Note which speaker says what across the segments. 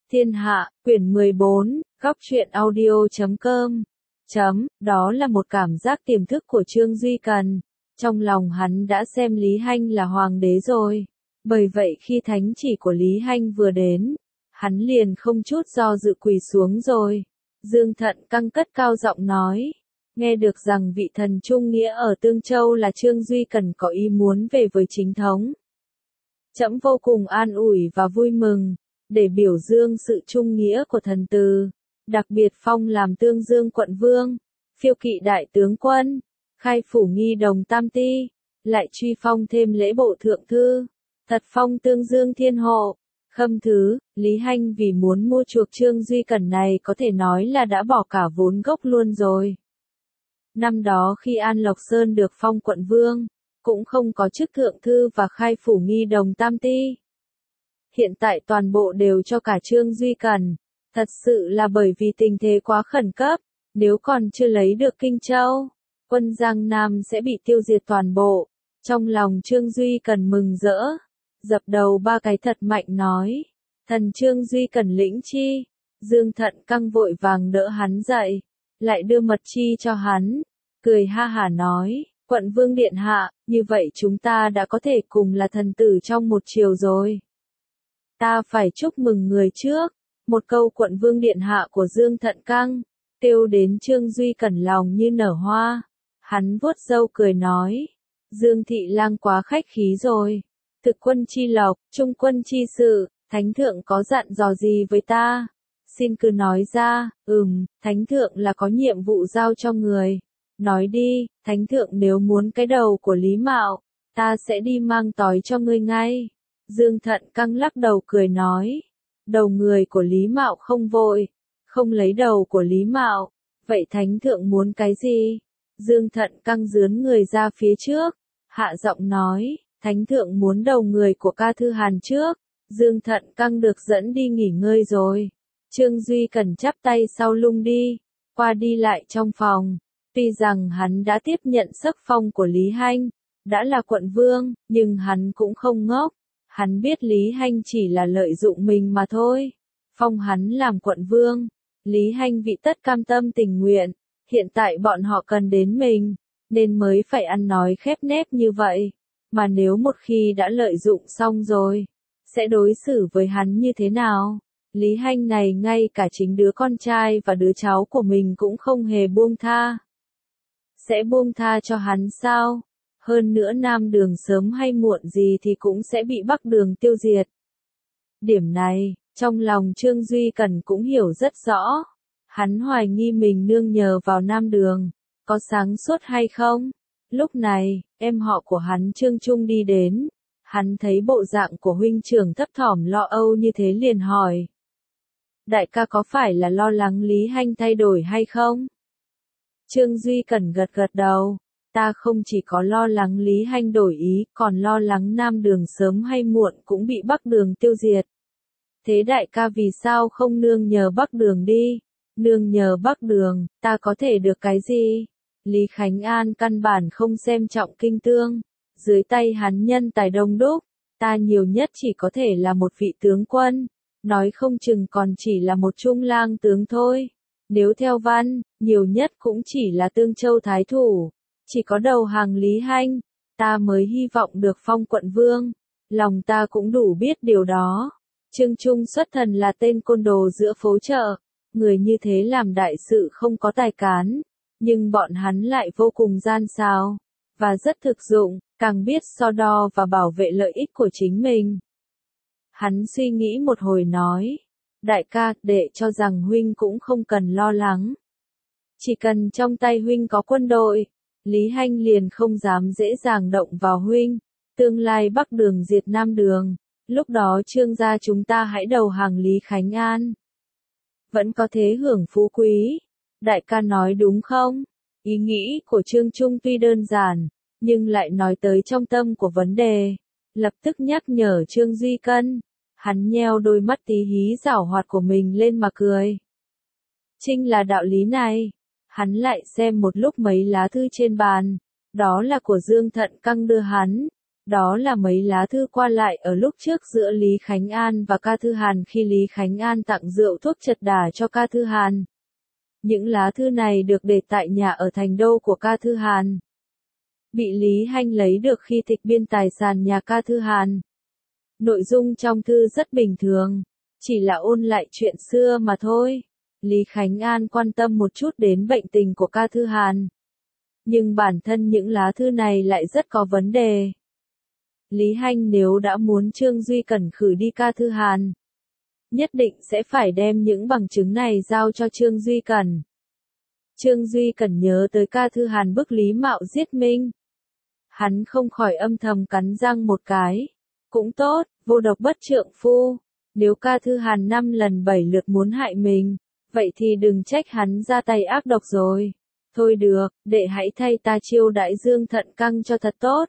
Speaker 1: Thiên Hạ, quyển 14, góc truyện audio.com. Đó là một cảm giác tiềm thức của Trương Duy Cần. Trong lòng hắn đã xem Lý Hanh là hoàng đế rồi. Bởi vậy khi thánh chỉ của Lý Hanh vừa đến, hắn liền không chút do dự quỳ xuống rồi. Dương Thận căng cất cao giọng nói. Nghe được rằng vị thần trung nghĩa ở Tương Châu là Trương Duy Cần có ý muốn về với chính thống. Trẫm vô cùng an ủi và vui mừng, để biểu dương sự trung nghĩa của thần tử, đặc biệt phong làm Tương Dương quận vương, phiêu kỵ đại tướng quân, khai phủ nghi đồng tam ti, lại truy phong thêm lễ bộ thượng thư, thật phong Tương Dương thiên hộ. Khâm thứ, Lý Hanh vì muốn mua chuộc Trương Duy Cần này có thể nói là đã bỏ cả vốn gốc luôn rồi. Năm đó khi An Lộc Sơn được phong quận vương, cũng không có chức thượng thư và khai phủ nghi đồng tam ti. Hiện tại toàn bộ đều cho cả Trương Duy Cần, thật sự là bởi vì tình thế quá khẩn cấp, nếu còn chưa lấy được Kinh Châu, quân Giang Nam sẽ bị tiêu diệt toàn bộ. Trong lòng Trương Duy Cần mừng rỡ, dập đầu ba cái thật mạnh nói, thần Trương Duy Cần lĩnh chi. Dương Thận căng vội vàng đỡ hắn dậy, lại đưa mật chi cho hắn, cười ha hả nói, quận vương điện hạ, như vậy chúng ta đã có thể cùng là thần tử trong một chiều rồi. Ta phải chúc mừng người trước. Một câu quận vương điện hạ của Dương Thận căng, kêu đến Trương Duy Cần lòng như nở hoa. Hắn vuốt râu cười nói, Dương thị lang quá khách khí rồi. Thực quân chi lộc, trung quân chi sự, thánh thượng có dặn dò gì với ta? Xin cứ nói ra. Thánh thượng là có nhiệm vụ giao cho người. Nói đi, thánh thượng nếu muốn cái đầu của Lý Mạo, ta sẽ đi mang tói cho ngươi ngay. Dương Thận căng lắc đầu cười nói, đầu người của Lý Mạo không vội, không lấy đầu của Lý Mạo, vậy thánh thượng muốn cái gì? Dương Thận căng dướn người ra phía trước, hạ giọng nói, thánh thượng muốn đầu người của Ca Thư Hàn trước. Dương Thận căng được dẫn đi nghỉ ngơi rồi. Trương Duy Cần chắp tay sau lưng đi, qua đi lại trong phòng. Tuy rằng hắn đã tiếp nhận sắc phong của Lý Hanh, đã là quận vương, nhưng hắn cũng không ngốc. Hắn biết Lý Hanh chỉ là lợi dụng mình mà thôi. Phong hắn làm quận vương, Lý Hanh vị tất cam tâm tình nguyện. Hiện tại bọn họ cần đến mình, nên mới phải ăn nói khép nép như vậy. Mà nếu một khi đã lợi dụng xong rồi, sẽ đối xử với hắn như thế nào? Lý Hanh này ngay cả chính đứa con trai và đứa cháu của mình cũng không hề buông tha. Sẽ buông tha cho hắn sao? Hơn nữa Nam Đường sớm hay muộn gì thì cũng sẽ bị Bắc Đường tiêu diệt. Điểm này, trong lòng Trương Duy Cần cũng hiểu rất rõ. Hắn hoài nghi mình nương nhờ vào Nam Đường, có sáng suốt hay không? Lúc này, em họ của hắn Trương Trung đi đến. Hắn thấy bộ dạng của huynh trưởng thấp thỏm lo âu như thế liền hỏi. Đại ca có phải là lo lắng Lý Hanh thay đổi hay không? Trương Duy Cần gật gật đầu. Ta không chỉ có lo lắng Lý Hanh đổi ý, còn lo lắng Nam Đường sớm hay muộn cũng bị Bắc Đường tiêu diệt. Thế đại ca vì sao không nương nhờ Bắc Đường đi? Nương nhờ Bắc Đường, ta có thể được cái gì? Lý Khánh An căn bản không xem trọng kinh tương. Dưới tay hắn nhân tài đông đúc, ta nhiều nhất chỉ có thể là một vị tướng quân. Nói không chừng còn chỉ là một trung lang tướng thôi. Nếu theo văn, nhiều nhất cũng chỉ là Tương Châu Thái Thủ. Chỉ có đầu hàng Lý Hanh, ta mới hy vọng được phong quận vương. Lòng ta cũng đủ biết điều đó. Trương Trung xuất thần là tên côn đồ giữa phố chợ. Người như thế làm đại sự không có tài cán. Nhưng bọn hắn lại vô cùng gian xảo. Và rất thực dụng, càng biết so đo và bảo vệ lợi ích của chính mình. Hắn suy nghĩ một hồi nói. Đại ca, đệ cho rằng huynh cũng không cần lo lắng. Chỉ cần trong tay huynh có quân đội, Lý Hanh liền không dám dễ dàng động vào huynh. Tương lai Bắc Đường diệt Nam Đường, lúc đó Trương gia chúng ta hãy đầu hàng Lý Khánh An. Vẫn có thế hưởng phú quý. Đại ca nói đúng không? Ý nghĩ của Trương Trung tuy đơn giản, nhưng lại nói tới trong tâm của vấn đề. Lập tức nhắc nhở Trương Duy Cần. Hắn nheo đôi mắt tí hí giảo hoạt của mình lên mà cười. Chính là đạo lý này. Hắn lại xem một lúc mấy lá thư trên bàn. Đó là của Dương Thận căng đưa hắn. Đó là mấy lá thư qua lại ở lúc trước giữa Lý Khánh An và Ca Thư Hàn khi Lý Khánh An tặng rượu thuốc chật đả cho Ca Thư Hàn. Những lá thư này được để tại nhà ở Thành Đô của Ca Thư Hàn. Bị Lý Hanh lấy được khi tịch biên tài sản nhà Ca Thư Hàn. Nội dung trong thư rất bình thường, chỉ là ôn lại chuyện xưa mà thôi. Lý Khánh An quan tâm một chút đến bệnh tình của Ca Thư Hàn. Nhưng bản thân những lá thư này lại rất có vấn đề. Lý Hanh nếu đã muốn Trương Duy Cẩn khử đi Ca Thư Hàn, nhất định sẽ phải đem những bằng chứng này giao cho Trương Duy Cẩn. Trương Duy Cẩn nhớ tới Ca Thư Hàn bức Lý Mạo giết Minh. Hắn không khỏi âm thầm cắn răng một cái. Cũng tốt, vô độc bất trượng phu. Nếu Ca Thư Hàn 5 lần 7 lượt muốn hại mình, vậy thì đừng trách hắn ra tay ác độc rồi. Thôi được, đệ hãy thay ta chiêu đãi Dương Thận Căng cho thật tốt.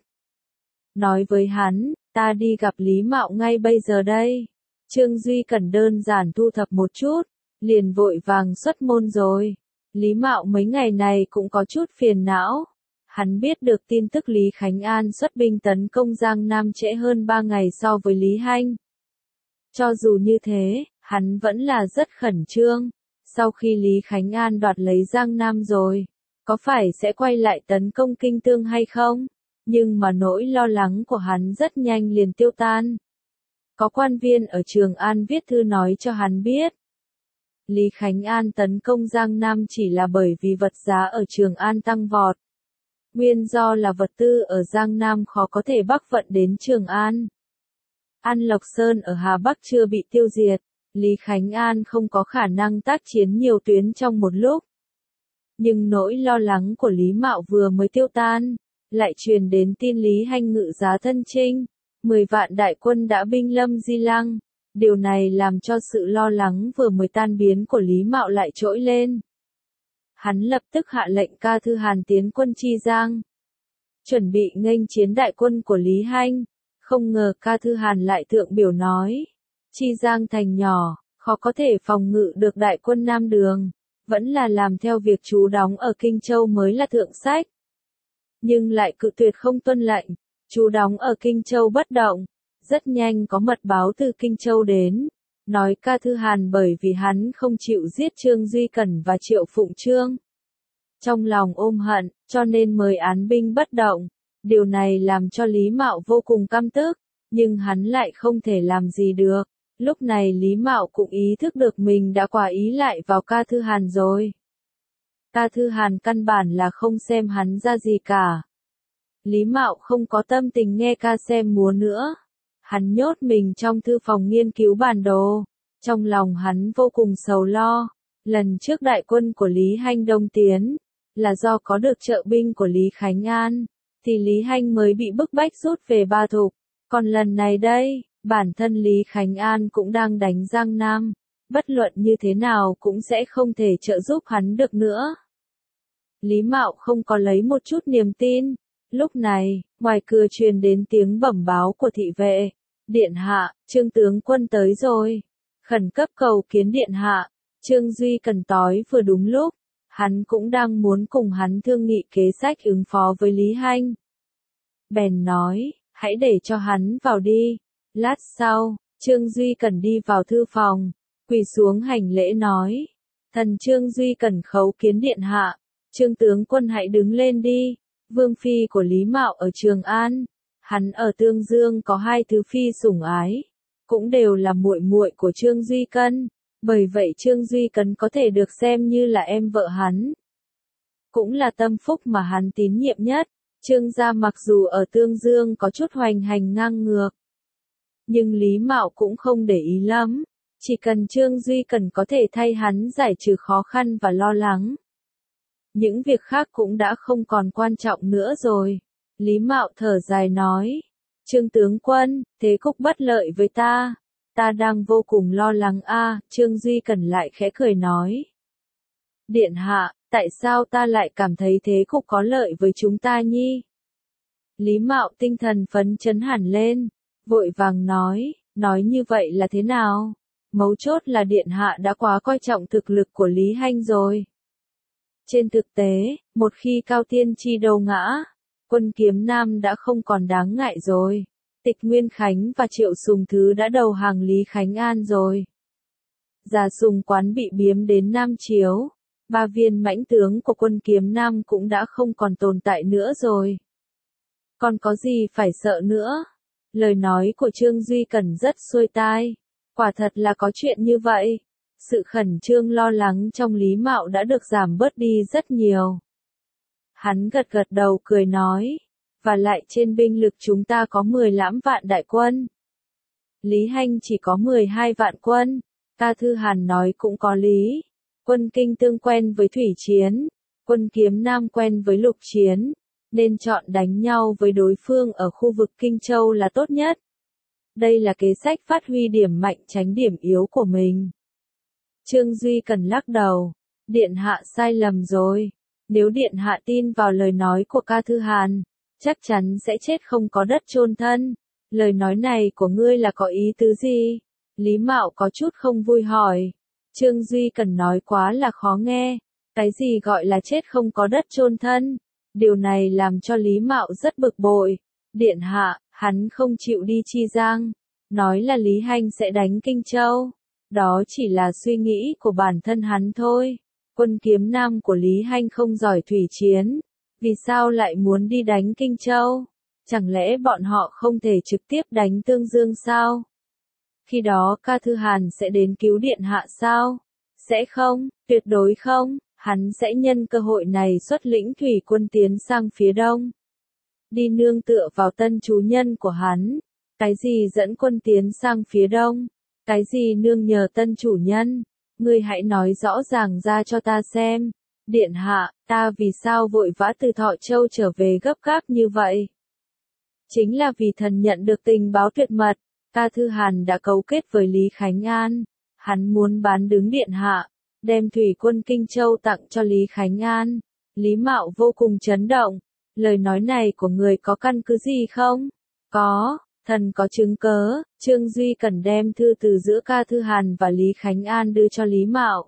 Speaker 1: Nói với hắn, ta đi gặp Lý Mạo ngay bây giờ đây. Trương Duy Cẩn đơn giản thu thập một chút, liền vội vàng xuất môn rồi. Lý Mạo mấy ngày này cũng có chút phiền não. Hắn biết được tin tức Lý Khánh An xuất binh tấn công Giang Nam trễ hơn 3 ngày so với Lý Hanh. Cho dù như thế, hắn vẫn là rất khẩn trương. Sau khi Lý Khánh An đoạt lấy Giang Nam rồi, có phải sẽ quay lại tấn công Kinh Tương hay không? Nhưng mà nỗi lo lắng của hắn rất nhanh liền tiêu tan. Có quan viên ở Trường An viết thư nói cho hắn biết. Lý Khánh An tấn công Giang Nam chỉ là bởi vì vật giá ở Trường An tăng vọt. Nguyên do là vật tư ở Giang Nam khó có thể bắc vận đến Trường An. An Lộc Sơn ở Hà Bắc chưa bị tiêu diệt, Lý Khánh An không có khả năng tác chiến nhiều tuyến trong một lúc. Nhưng nỗi lo lắng của Lý Mạo vừa mới tiêu tan, lại truyền đến tin Lý Hanh ngự giá thân chinh, 10 vạn đại quân đã binh lâm Di Lăng. Điều này làm cho sự lo lắng vừa mới tan biến của Lý Mạo lại trỗi lên. Hắn lập tức hạ lệnh Ca Thư Hàn tiến quân Chi Giang, chuẩn bị nghênh chiến đại quân của Lý Hanh. Không ngờ Ca Thư Hàn lại thượng biểu nói, Chi Giang thành nhỏ, khó có thể phòng ngự được đại quân Nam Đường, vẫn là làm theo việc trú đóng ở Kinh Châu mới là thượng sách. Nhưng lại cự tuyệt không tuân lệnh, trú đóng ở Kinh Châu bất động. Rất nhanh có mật báo từ Kinh Châu đến, nói Ca Thư Hàn bởi vì hắn không chịu giết Trương Duy Cẩn và Triệu Phụng Trương. Trong lòng ôm hận, cho nên mời án binh bất động. Điều này làm cho Lý Mạo vô cùng căm tức, nhưng hắn lại không thể làm gì được. Lúc này Lý Mạo cũng ý thức được mình đã quá ý lại vào Ca Thư Hàn rồi. Ca Thư Hàn căn bản là không xem hắn ra gì cả. Lý Mạo không có tâm tình nghe ca xem múa nữa. Hắn nhốt mình trong thư phòng nghiên cứu bản đồ. Trong lòng hắn vô cùng sầu lo. Lần trước đại quân của Lý Hanh đông tiến, là do có được trợ binh của Lý Khánh An, thì Lý Hanh mới bị bức bách rút về Ba Thục. Còn lần này đây, bản thân Lý Khánh An cũng đang đánh Giang Nam. Bất luận như thế nào cũng sẽ không thể trợ giúp hắn được nữa. Lý Mạo không có lấy một chút niềm tin. Lúc này, ngoài cửa truyền đến tiếng bẩm báo của thị vệ. Điện hạ, Trương tướng quân tới rồi. Khẩn cấp cầu kiến điện hạ. Trương Duy Cẩn tối vừa đúng lúc. Hắn cũng đang muốn cùng hắn thương nghị kế sách ứng phó với Lý Hanh. Bèn nói, hãy để cho hắn vào đi. Lát sau, Trương Duy Cẩn đi vào thư phòng, quỳ xuống hành lễ nói. Thần Trương Duy Cẩn khấu kiến điện hạ. Trương tướng quân hãy đứng lên đi. Vương phi của Lý Mạo ở Trường An, hắn ở Tương Dương có 2 thứ phi sủng ái, cũng đều là muội muội của Trương Duy Cân, bởi vậy Trương Duy Cân có thể được xem như là em vợ hắn, cũng là tâm phúc mà hắn tín nhiệm nhất. Trương gia mặc dù ở Tương Dương có chút hoành hành ngang ngược, nhưng Lý Mạo cũng không để ý lắm, chỉ cần Trương Duy Cân có thể thay hắn giải trừ khó khăn và lo lắng. Những việc khác cũng đã không còn quan trọng nữa rồi. Lý Mạo thở dài nói. Trương tướng quân, thế cục bất lợi với ta. Ta đang vô cùng lo lắng a. Trương Duy Cẩn lại khẽ cười nói. Điện hạ, tại sao ta lại cảm thấy thế cục có lợi với chúng ta nhi? Lý Mạo tinh thần phấn chấn hẳn lên. Vội vàng nói như vậy là thế nào? Mấu chốt là điện hạ đã quá coi trọng thực lực của Lý Hanh rồi. Trên thực tế, một khi Cao Tiên Chi đầu ngã, Quân Kiếm Nam đã không còn đáng ngại rồi. Tịch Nguyên Khánh và Triệu Sùng Thứ đã đầu hàng Lý Khánh An rồi. Già Sùng Quán bị biếm đến Nam Chiếu. 3 viên mãnh tướng của quân Kiếm Nam cũng đã không còn tồn tại nữa rồi. Còn có gì phải sợ nữa? Lời nói của Trương Duy Cẩn rất xuôi tai. Quả thật là có chuyện như vậy. Sự khẩn trương lo lắng trong Lý Mạo đã được giảm bớt đi rất nhiều. Hắn gật gật đầu cười nói. Và lại trên binh lực chúng ta có 15 vạn đại quân. Lý Hanh chỉ có 12 vạn quân. Ca Thư Hàn nói cũng có lý. Quân Kinh Tương quen với thủy chiến. Quân Kiếm Nam quen với lục chiến. Nên chọn đánh nhau với đối phương ở khu vực Kinh Châu là tốt nhất. Đây là kế sách phát huy điểm mạnh tránh điểm yếu của mình. Trương Duy Cần lắc đầu. Điện hạ sai lầm rồi. Nếu điện hạ tin vào lời nói của Ca Thư Hàn, chắc chắn sẽ chết không có đất chôn thân. Lời nói này của ngươi là có ý tứ gì? Lý Mạo có chút không vui hỏi. Trương Duy Cần nói quá là khó nghe. Cái gì gọi là chết không có đất chôn thân? Điều này làm cho Lý Mạo rất bực bội. Điện hạ, hắn không chịu đi Chi Giang. Nói là Lý Hanh sẽ đánh Kinh Châu. Đó chỉ là suy nghĩ của bản thân hắn thôi. Quân Kiếm Nam của Lý Hanh không giỏi thủy chiến. Vì sao lại muốn đi đánh Kinh Châu? Chẳng lẽ bọn họ không thể trực tiếp đánh Tương Dương sao? Khi đó Ca Thư Hàn sẽ đến cứu điện hạ sao? Sẽ không, tuyệt đối không. Hắn sẽ nhân cơ hội này xuất lĩnh thủy quân tiến sang phía đông. Đi nương tựa vào tân chủ nhân của hắn. Cái gì dẫn quân tiến sang phía đông? Cái gì nương nhờ tân chủ nhân? Ngươi hãy nói rõ ràng ra cho ta xem. Điện hạ, ta vì sao vội vã từ Thọ Châu trở về gấp gáp như vậy? Chính là vì thần nhận được tình báo tuyệt mật. Ca Thư Hàn đã cấu kết với Lý Khánh An. Hắn muốn bán đứng điện hạ. Đem thủy quân Kinh Châu tặng cho Lý Khánh An. Lý Mạo vô cùng chấn động. Lời nói này của người có căn cứ gì không? Có, thần có chứng cớ. Trương Duy Cần đem thư từ giữa Ca Thư Hàn và Lý Khánh An đưa cho Lý Mạo.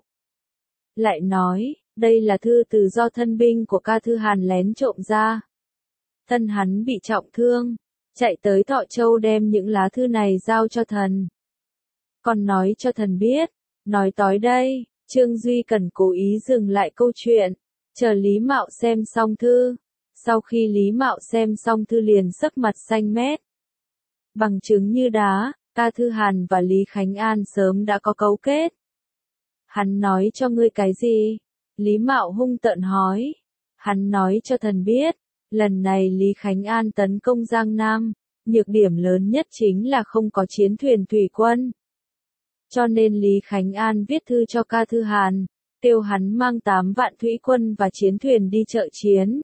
Speaker 1: Lại nói, đây là thư từ do thân binh của Ca Thư Hàn lén trộm ra. Thân hắn bị trọng thương, chạy tới Thọ Châu đem những lá thư này giao cho thần. Còn nói cho thần biết, nói tối đây. Trương Duy Cần cố ý dừng lại câu chuyện, chờ Lý Mạo xem xong thư. Sau khi Lý Mạo xem xong thư liền sắc mặt xanh mét. Bằng chứng như đá, Ca Thư Hàn và Lý Khánh An sớm đã có cấu kết. Hắn nói cho ngươi cái gì? Lý Mạo hung tợn hỏi. Hắn nói cho thần biết, lần này Lý Khánh An tấn công Giang Nam, nhược điểm lớn nhất chính là không có chiến thuyền thủy quân. Cho nên Lý Khánh An viết thư cho Ca Thư Hàn, kêu hắn mang 8 vạn thủy quân và chiến thuyền đi trợ chiến.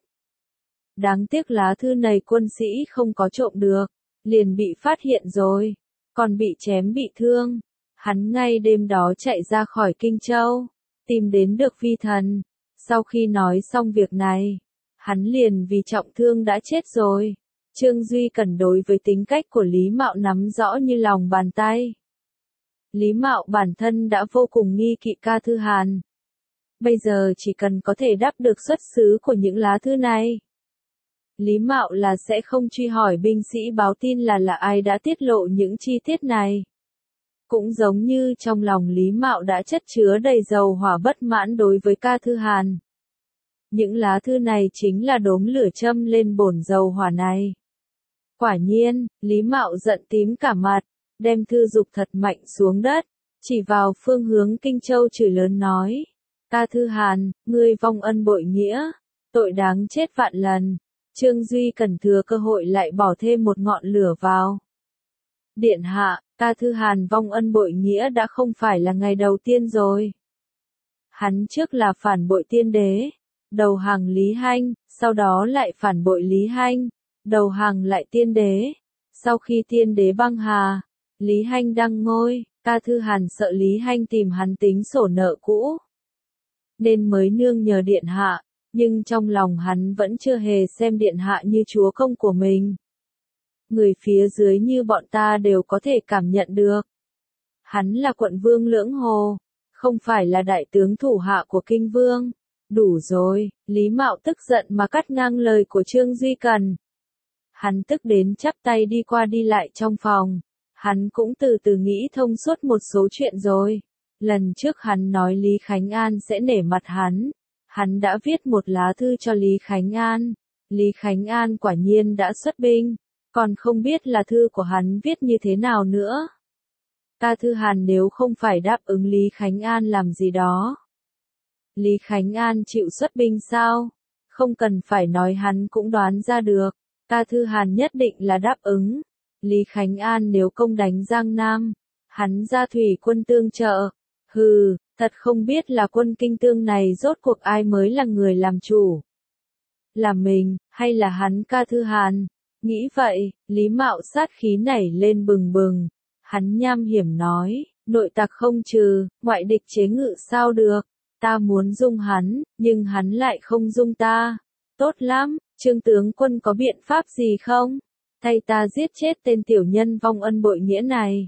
Speaker 1: Đáng tiếc lá thư này quân sĩ không có trộm được, liền bị phát hiện rồi, còn bị chém bị thương. Hắn ngay đêm đó chạy ra khỏi Kinh Châu, tìm đến được Vi Thần. Sau khi nói xong việc này, hắn liền vì trọng thương đã chết rồi. Trương Duy Cần đối với tính cách của Lý Mạo nắm rõ như lòng bàn tay. Lý Mạo bản thân đã vô cùng nghi kỵ Ca Thư Hàn. Bây giờ chỉ cần có thể đáp được xuất xứ của những lá thư này, Lý Mạo là sẽ không truy hỏi binh sĩ báo tin là ai đã tiết lộ những chi tiết này. Cũng giống như trong lòng Lý Mạo đã chất chứa đầy dầu hỏa bất mãn đối với Ca Thư Hàn. Những lá thư này chính là đốm lửa châm lên bồn dầu hỏa này. Quả nhiên, Lý Mạo giận tím cả mặt, đem thư dục thật mạnh xuống đất, chỉ vào phương hướng Kinh Châu chửi lớn nói. Ca Thư Hàn, ngươi vong ân bội nghĩa, tội đáng chết vạn lần. Trương Duy Cần thừa cơ hội lại bỏ thêm một ngọn lửa vào. Điện hạ, Ca Thư Hàn vong ân bội nghĩa đã không phải là ngày đầu tiên rồi. Hắn trước là phản bội tiên đế, đầu hàng Lý Hanh, sau đó lại phản bội Lý Hanh, đầu hàng lại tiên đế. Sau khi tiên đế băng hà, Lý Hanh đăng ngôi, Ca Thư Hàn sợ Lý Hanh tìm hắn tính sổ nợ cũ, nên mới nương nhờ điện hạ, nhưng trong lòng hắn vẫn chưa hề xem điện hạ như chúa công của mình. Người phía dưới như bọn ta đều có thể cảm nhận được. Hắn là quận vương Lưỡng Hồ, không phải là đại tướng thủ hạ của Kinh Vương. Đủ rồi, Lý Mạo tức giận mà cắt ngang lời của Trương Duy Cần. Hắn tức đến chắp tay đi qua đi lại trong phòng. Hắn cũng từ từ nghĩ thông suốt một số chuyện rồi. Lần trước hắn nói Lý Khánh An sẽ nể mặt hắn. Hắn đã viết một lá thư cho Lý Khánh An. Lý Khánh An quả nhiên đã xuất binh. Còn không biết là thư của hắn viết như thế nào nữa. Ca Thư Hàn nếu không phải đáp ứng Lý Khánh An làm gì đó. Lý Khánh An chịu xuất binh sao? Không cần phải nói hắn cũng đoán ra được. Ca Thư Hàn nhất định là đáp ứng. Lý Khánh An nếu công đánh Giang Nam, hắn ra thủy quân tương trợ. Hừ, thật không biết là quân Kinh Tương này rốt cuộc ai mới là người làm chủ. Là mình, hay là hắn Ca Thư Hàn? Nghĩ vậy, Lý Mạo sát khí nảy lên bừng bừng. Hắn nham hiểm nói, nội tặc không trừ, ngoại địch chế ngự sao được. Ta muốn dung hắn, nhưng hắn lại không dung ta. Tốt lắm, Trương tướng quân có biện pháp gì không? Thay ta giết chết tên tiểu nhân vong ân bội nghĩa này.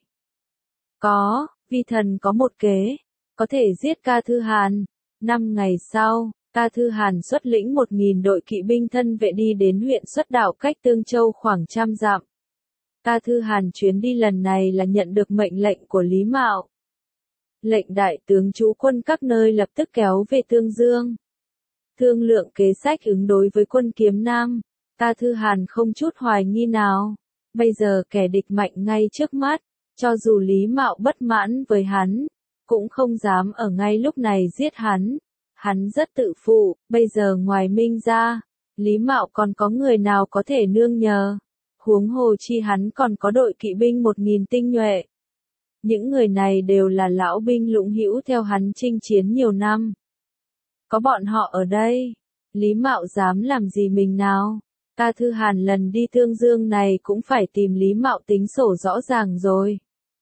Speaker 1: Có, vi thần có một kế, có thể giết Ca Thư Hàn. 5 ngày sau, Ca Thư Hàn xuất lĩnh 1000 đội kỵ binh thân vệ đi đến huyện Xuất Đạo cách Tương Châu khoảng 100 dặm. Ca Thư Hàn chuyến đi lần này là nhận được mệnh lệnh của Lý Mạo. Lệnh đại tướng trú quân các nơi lập tức kéo về Tương Dương. Thương lượng kế sách ứng đối với quân Kiếm Nam. Ca Thư Hàn không chút hoài nghi nào. Bây giờ kẻ địch mạnh ngay trước mắt. Cho dù Lý Mạo bất mãn với hắn, cũng không dám ở ngay lúc này giết hắn. Hắn rất tự phụ, bây giờ ngoài Minh ra, Lý Mạo còn có người nào có thể nương nhờ. Huống hồ chi hắn còn có đội kỵ binh 1000 tinh nhuệ. Những người này đều là lão binh lũng hữu theo hắn chinh chiến nhiều năm. Có bọn họ ở đây, Lý Mạo dám làm gì mình nào? Ca Thư Hàn lần đi Tương Dương này cũng phải tìm Lý Mạo tính sổ rõ ràng rồi.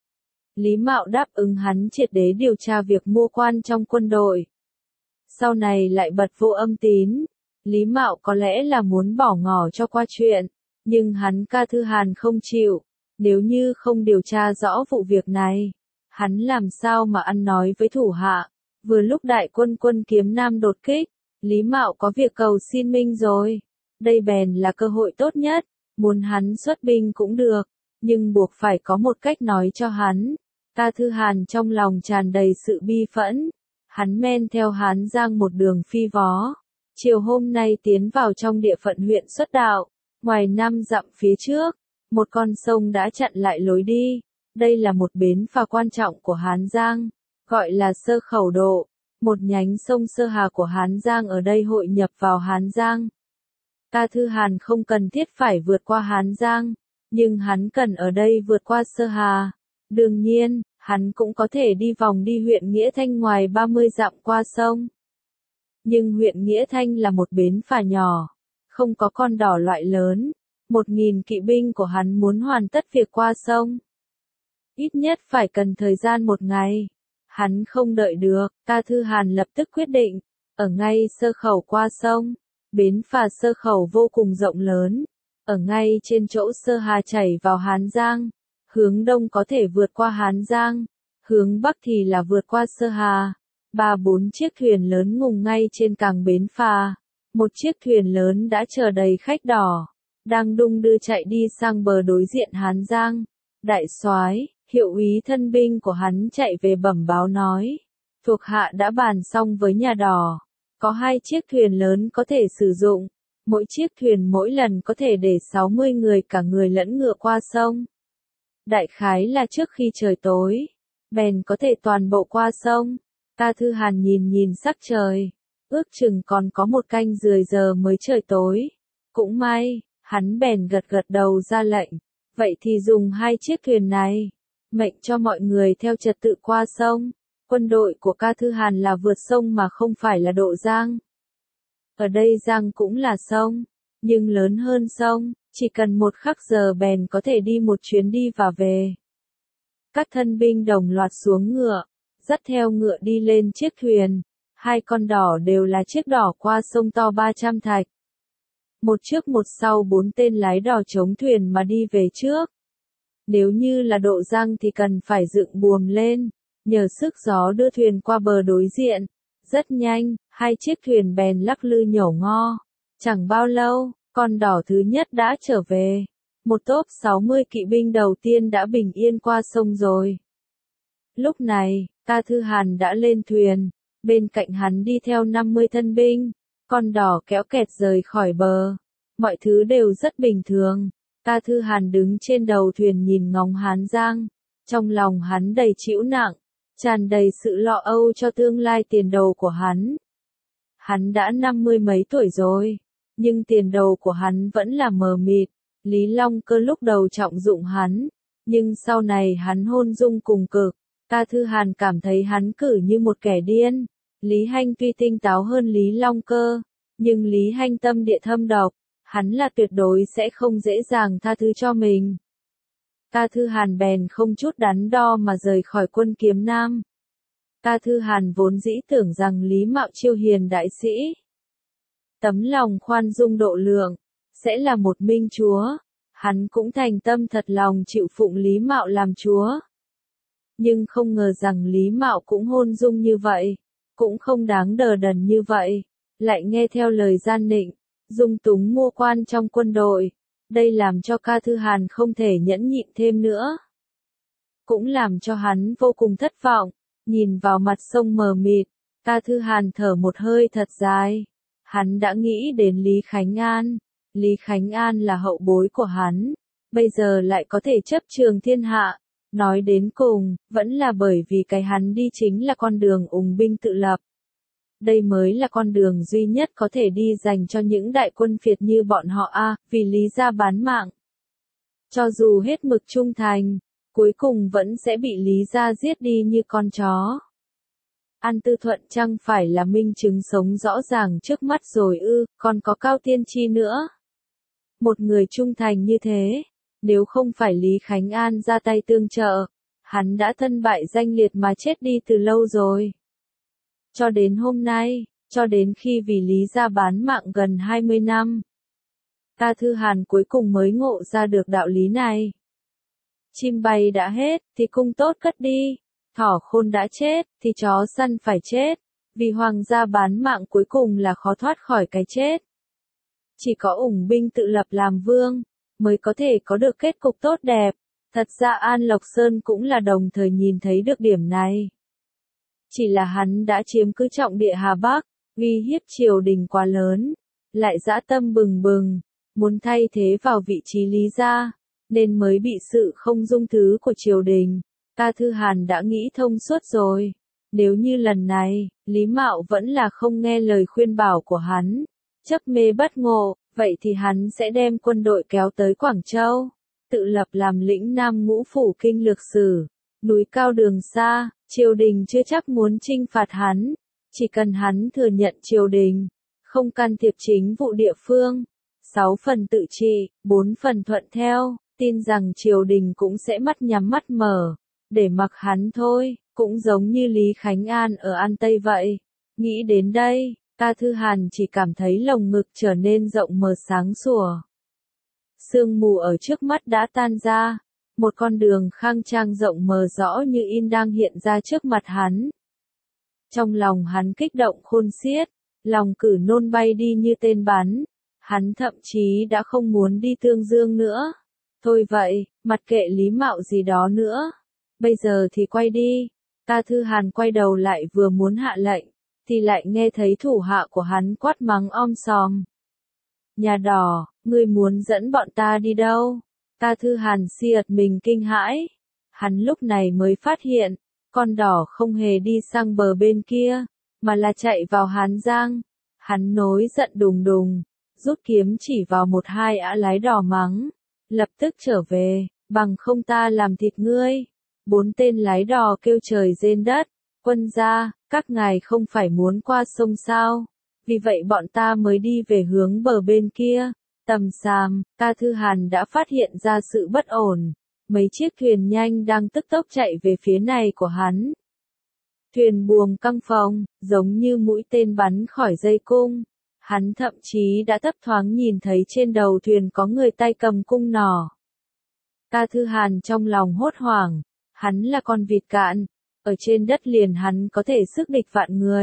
Speaker 1: Lý Mạo đáp ứng hắn triệt để điều tra việc mua quan trong quân đội. Sau này lại bật vô âm tín. Lý Mạo có lẽ là muốn bỏ ngỏ cho qua chuyện, nhưng hắn Ca Thư Hàn không chịu. Nếu như không điều tra rõ vụ việc này, hắn làm sao mà ăn nói với thủ hạ. Vừa lúc đại quân quân Kiếm Nam đột kích, Lý Mạo có việc cầu xin Minh rồi. Đây bèn là cơ hội tốt nhất, muốn hắn xuất binh cũng được, nhưng buộc phải có một cách nói cho hắn. Ca Thư Hàn trong lòng tràn đầy sự bi phẫn. Hắn men theo Hán Giang một đường phi vó. Chiều hôm nay tiến vào trong địa phận huyện Xuất Đạo. Ngoài 5 dặm phía trước, một con sông đã chặn lại lối đi. Đây là một bến phà quan trọng của Hán Giang, gọi là Sơ Khẩu Độ. Một nhánh sông Sơ Hà của Hán Giang ở đây hội nhập vào Hán Giang. Ca Thư Hàn không cần thiết phải vượt qua Hán Giang, nhưng hắn cần ở đây vượt qua Sơ Hà. Đương nhiên, hắn cũng có thể đi vòng đi huyện Nghĩa Thanh ngoài 30 dặm qua sông. Nhưng huyện Nghĩa Thanh là một bến phà nhỏ, không có con đỏ loại lớn. 1000 kỵ binh của hắn muốn hoàn tất việc qua sông. Ít nhất phải cần thời gian 1 ngày. Hắn không đợi được, Ca Thư Hàn lập tức quyết định, ở ngay Sơ Khẩu qua sông. Bến phà Sơ Khẩu vô cùng rộng lớn, ở ngay trên chỗ Sơ Hà chảy vào Hán Giang. Hướng đông có thể vượt qua Hán Giang, hướng bắc thì là vượt qua Sơ Hà. 3-4 chiếc thuyền lớn ngùng ngay trên cảng bến phà. Một chiếc thuyền lớn đã chở đầy khách đỏ, đang đung đưa chạy đi sang bờ đối diện Hán Giang. Đại soái, hiệu úy thân binh của hắn chạy về bẩm báo nói, thuộc hạ đã bàn xong với nhà đỏ, có 2 chiếc thuyền lớn có thể sử dụng, mỗi chiếc thuyền mỗi lần có thể để 60 người cả người lẫn ngựa qua sông. Đại khái là trước khi trời tối, bèn có thể toàn bộ qua sông. Ca Thư Hàn nhìn sắc trời, ước chừng còn có 1 canh rưỡi giờ mới trời tối. Cũng may, hắn bèn gật đầu ra lệnh, vậy thì dùng 2 chiếc thuyền này, mệnh cho mọi người theo trật tự qua sông. Quân đội của Ca Thư Hàn là vượt sông mà không phải là độ Giang. Ở đây Giang cũng là sông, nhưng lớn hơn sông, chỉ cần 1 khắc giờ bèn có thể đi một chuyến đi và về. Các thân binh đồng loạt xuống ngựa, dắt theo ngựa đi lên chiếc thuyền. 2 con đỏ đều là chiếc đỏ qua sông to 300 thạch. Một trước một sau 4 tên lái đò chống thuyền mà đi về trước. Nếu như là độ Giang thì cần phải dựng buồm lên, nhờ sức gió đưa thuyền qua bờ đối diện. Rất nhanh, hai chiếc thuyền bèn lắc lư nhổ ngo. Chẳng bao lâu, con đỏ thứ nhất đã trở về. Một tốp 60 kỵ binh đầu tiên đã bình yên qua sông rồi. Lúc này, Ta Thư Hàn đã lên thuyền, bên cạnh hắn đi theo 50 thân binh. Con đỏ kéo kẹt rời khỏi bờ. Mọi thứ đều rất bình thường. Ta Thư Hàn đứng trên đầu thuyền nhìn ngóng Hán Giang. Trong lòng hắn đầy trĩu nặng, tràn đầy sự lo âu cho tương lai tiền đồ của hắn. Hắn đã 50 mấy tuổi rồi, nhưng tiền đồ của hắn vẫn là mờ mịt. Lý Long Cơ lúc đầu trọng dụng hắn, nhưng sau này hắn hôn dung cùng cực. Ta Thư Hàn cảm thấy hắn cử như một kẻ điên. Lý Hanh tuy tinh táo hơn Lý Long Cơ, nhưng Lý Hanh tâm địa thâm độc, hắn là tuyệt đối sẽ không dễ dàng tha thứ cho mình. Ta Thư Hàn bèn không chút đắn đo mà rời khỏi quân Kiếm Nam. Ta Thư Hàn vốn dĩ tưởng rằng Lý Mạo chiêu hiền đại sĩ, tấm lòng khoan dung độ lượng, sẽ là một minh chúa. Hắn cũng thành tâm thật lòng chịu phụng Lý Mạo làm chúa. Nhưng không ngờ rằng Lý Mạo cũng hôn dung như vậy, cũng không đáng đờ đần như vậy, lại nghe theo lời gian nịnh, dung túng mua quan trong quân đội. Đây làm cho Ta Thư Hàn không thể nhẫn nhịn thêm nữa. Cũng làm cho hắn vô cùng thất vọng, nhìn vào mặt sông mờ mịt, Ta Thư Hàn thở một hơi thật dài. Hắn đã nghĩ đến Lý Khánh An. Lý Khánh An là hậu bối của hắn, bây giờ lại có thể chấp trường thiên hạ. Nói đến cùng, vẫn là bởi vì cái hắn đi chính là con đường ùng binh tự lập. Đây mới là con đường duy nhất có thể đi dành cho những đại quân phiệt như bọn họ vì Lý gia bán mạng. Cho dù hết mực trung thành, cuối cùng vẫn sẽ bị Lý gia giết đi như con chó. An Tư Thuận chẳng phải là minh chứng sống rõ ràng trước mắt rồi còn có Cao Tiên Chi nữa. Một người trung thành như thế, nếu không phải Lý Khánh An ra tay tương trợ, hắn đã thân bại danh liệt mà chết đi từ lâu rồi. Cho đến hôm nay, cho đến khi vì Lý gia bán mạng gần 20 năm, Ta Thư Hàn cuối cùng mới ngộ ra được đạo lý này. Chim bay đã hết, thì cung tốt cất đi. Thỏ khôn đã chết, thì chó săn phải chết. Vì hoàng gia bán mạng cuối cùng là khó thoát khỏi cái chết. Chỉ có ủng binh tự lập làm vương, mới có thể có được kết cục tốt đẹp. Thật ra An Lộc Sơn cũng là đồng thời nhìn thấy được điểm này. Chỉ là hắn đã chiếm cứ trọng địa Hà Bắc, uy hiếp triều đình quá lớn, lại dã tâm bừng bừng, muốn thay thế vào vị trí Lý gia, nên mới bị sự không dung thứ của triều đình. Ta Thư Hàn đã nghĩ thông suốt rồi. Nếu như lần này, Lý Mạo vẫn là không nghe lời khuyên bảo của hắn, chấp mê bất ngộ, vậy thì hắn sẽ đem quân đội kéo tới Quảng Châu, tự lập làm lĩnh Nam Ngũ Phủ Kinh Lược Sử. Núi cao đường xa, triều đình chưa chắc muốn trinh phạt hắn, chỉ cần hắn thừa nhận triều đình, không can thiệp chính vụ địa phương, 6 phần tự trị, 4 phần thuận theo, tin rằng triều đình cũng sẽ mắt nhắm mắt mở, để mặc hắn thôi, cũng giống như Lý Khánh An ở An Tây vậy. Nghĩ đến đây, Ta Thư Hàn chỉ cảm thấy lồng ngực trở nên rộng mở sáng sủa. Sương mù ở trước mắt đã tan ra. Một con đường khang trang rộng mờ rõ như in đang hiện ra trước mặt hắn. Trong lòng hắn kích động khôn xiết, lòng cử nôn bay đi như tên bắn. Hắn thậm chí đã không muốn đi Tương Dương nữa. Thôi vậy, mặc kệ Lý Mạo gì đó nữa. Bây giờ thì quay đi. Ta Thư Hàn quay đầu lại vừa muốn hạ lệnh, thì lại nghe thấy thủ hạ của hắn quát mắng om sòm. Nhà đỏ, ngươi muốn dẫn bọn ta đi đâu? Ta Thư Hàn siết mình kinh hãi. Hắn lúc này mới phát hiện, con đỏ không hề đi sang bờ bên kia, mà là chạy vào Hán Giang. Hắn nổi giận đùng đùng, rút kiếm chỉ vào một hai ả lái đỏ mắng. Lập tức trở về, bằng không ta làm thịt ngươi. 4 tên lái đò kêu trời rên đất. Quân gia, các ngài không phải muốn qua sông sao? Vì vậy bọn ta mới đi về hướng bờ bên kia. Tầm xàm, Ta Thư Hàn đã phát hiện ra sự bất ổn. Mấy chiếc thuyền nhanh đang tức tốc chạy về phía này của hắn. Thuyền buồm căng phồng, giống như mũi tên bắn khỏi dây cung. Hắn thậm chí đã thấp thoáng nhìn thấy trên đầu thuyền có người tay cầm cung nỏ. Ta Thư Hàn trong lòng hốt hoảng. Hắn là con vịt cạn. Ở trên đất liền hắn có thể sức địch vạn người.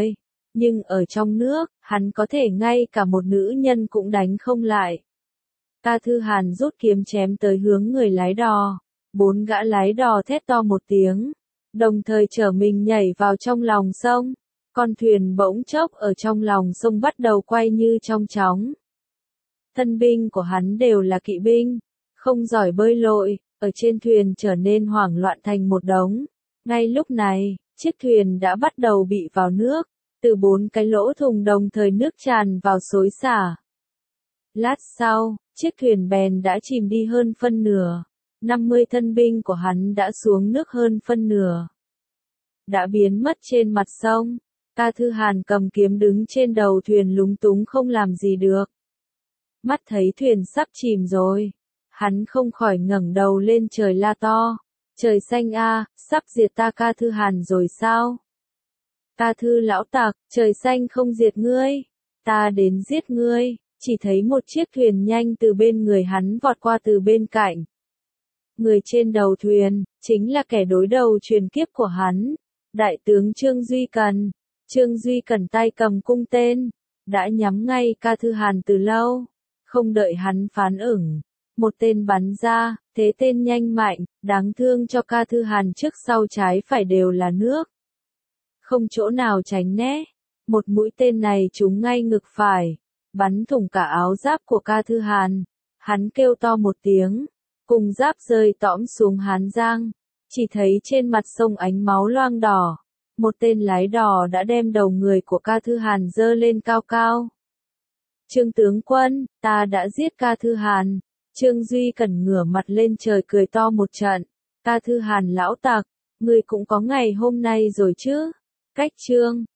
Speaker 1: Nhưng ở trong nước, hắn có thể ngay cả một nữ nhân cũng đánh không lại. Ca Thư Hàn rút kiếm chém tới hướng người lái đò. 4 gã lái đò thét to một tiếng, đồng thời chở mình nhảy vào trong lòng sông. Con thuyền bỗng chốc ở trong lòng sông bắt đầu quay như trong chóng. Thân binh của hắn đều là kỵ binh, không giỏi bơi lội, ở trên thuyền trở nên hoảng loạn thành một đống. Ngay lúc này, chiếc thuyền đã bắt đầu bị vào nước, từ 4 cái lỗ thùng đồng thời nước tràn vào xối xả. Lát sau, chiếc thuyền bèn đã chìm đi hơn phân nửa. 50 thân binh của hắn đã xuống nước hơn phân nửa. Đã biến mất trên mặt sông. Ca Thư Hàn cầm kiếm đứng trên đầu thuyền lúng túng không làm gì được. Mắt thấy thuyền sắp chìm rồi. Hắn không khỏi ngẩng đầu lên trời la to. Trời xanh a, sắp diệt ta Ca Thư Hàn rồi sao? Ca Thư lão tặc, trời xanh không diệt ngươi. Ta đến giết ngươi. Chỉ thấy một chiếc thuyền nhanh từ bên người hắn vọt qua từ bên cạnh. Người trên đầu thuyền, chính là kẻ đối đầu truyền kiếp của hắn. Đại tướng Trương Duy Cần. Trương Duy Cần tay cầm cung tên, đã nhắm ngay Ca Thư Hàn từ lâu. Không đợi hắn phản ứng, một tên bắn ra, thế tên nhanh mạnh, đáng thương cho Ca Thư Hàn trước sau trái phải đều là nước. Không chỗ nào tránh né, một mũi tên này trúng ngay ngực phải, bắn thủng cả áo giáp của Ca Thư Hàn. Hắn kêu to một tiếng, cùng giáp rơi tõm xuống Hán Giang, chỉ thấy trên mặt sông ánh máu loang đỏ. Một tên lái đò đã đem đầu người của Ca Thư Hàn giơ lên cao cao. Trương tướng quân, ta đã giết Ca Thư Hàn. Trương Duy Cần ngửa mặt lên trời cười to một trận. Ca Thư Hàn lão tặc, ngươi cũng có ngày hôm nay rồi chứ? Cách chương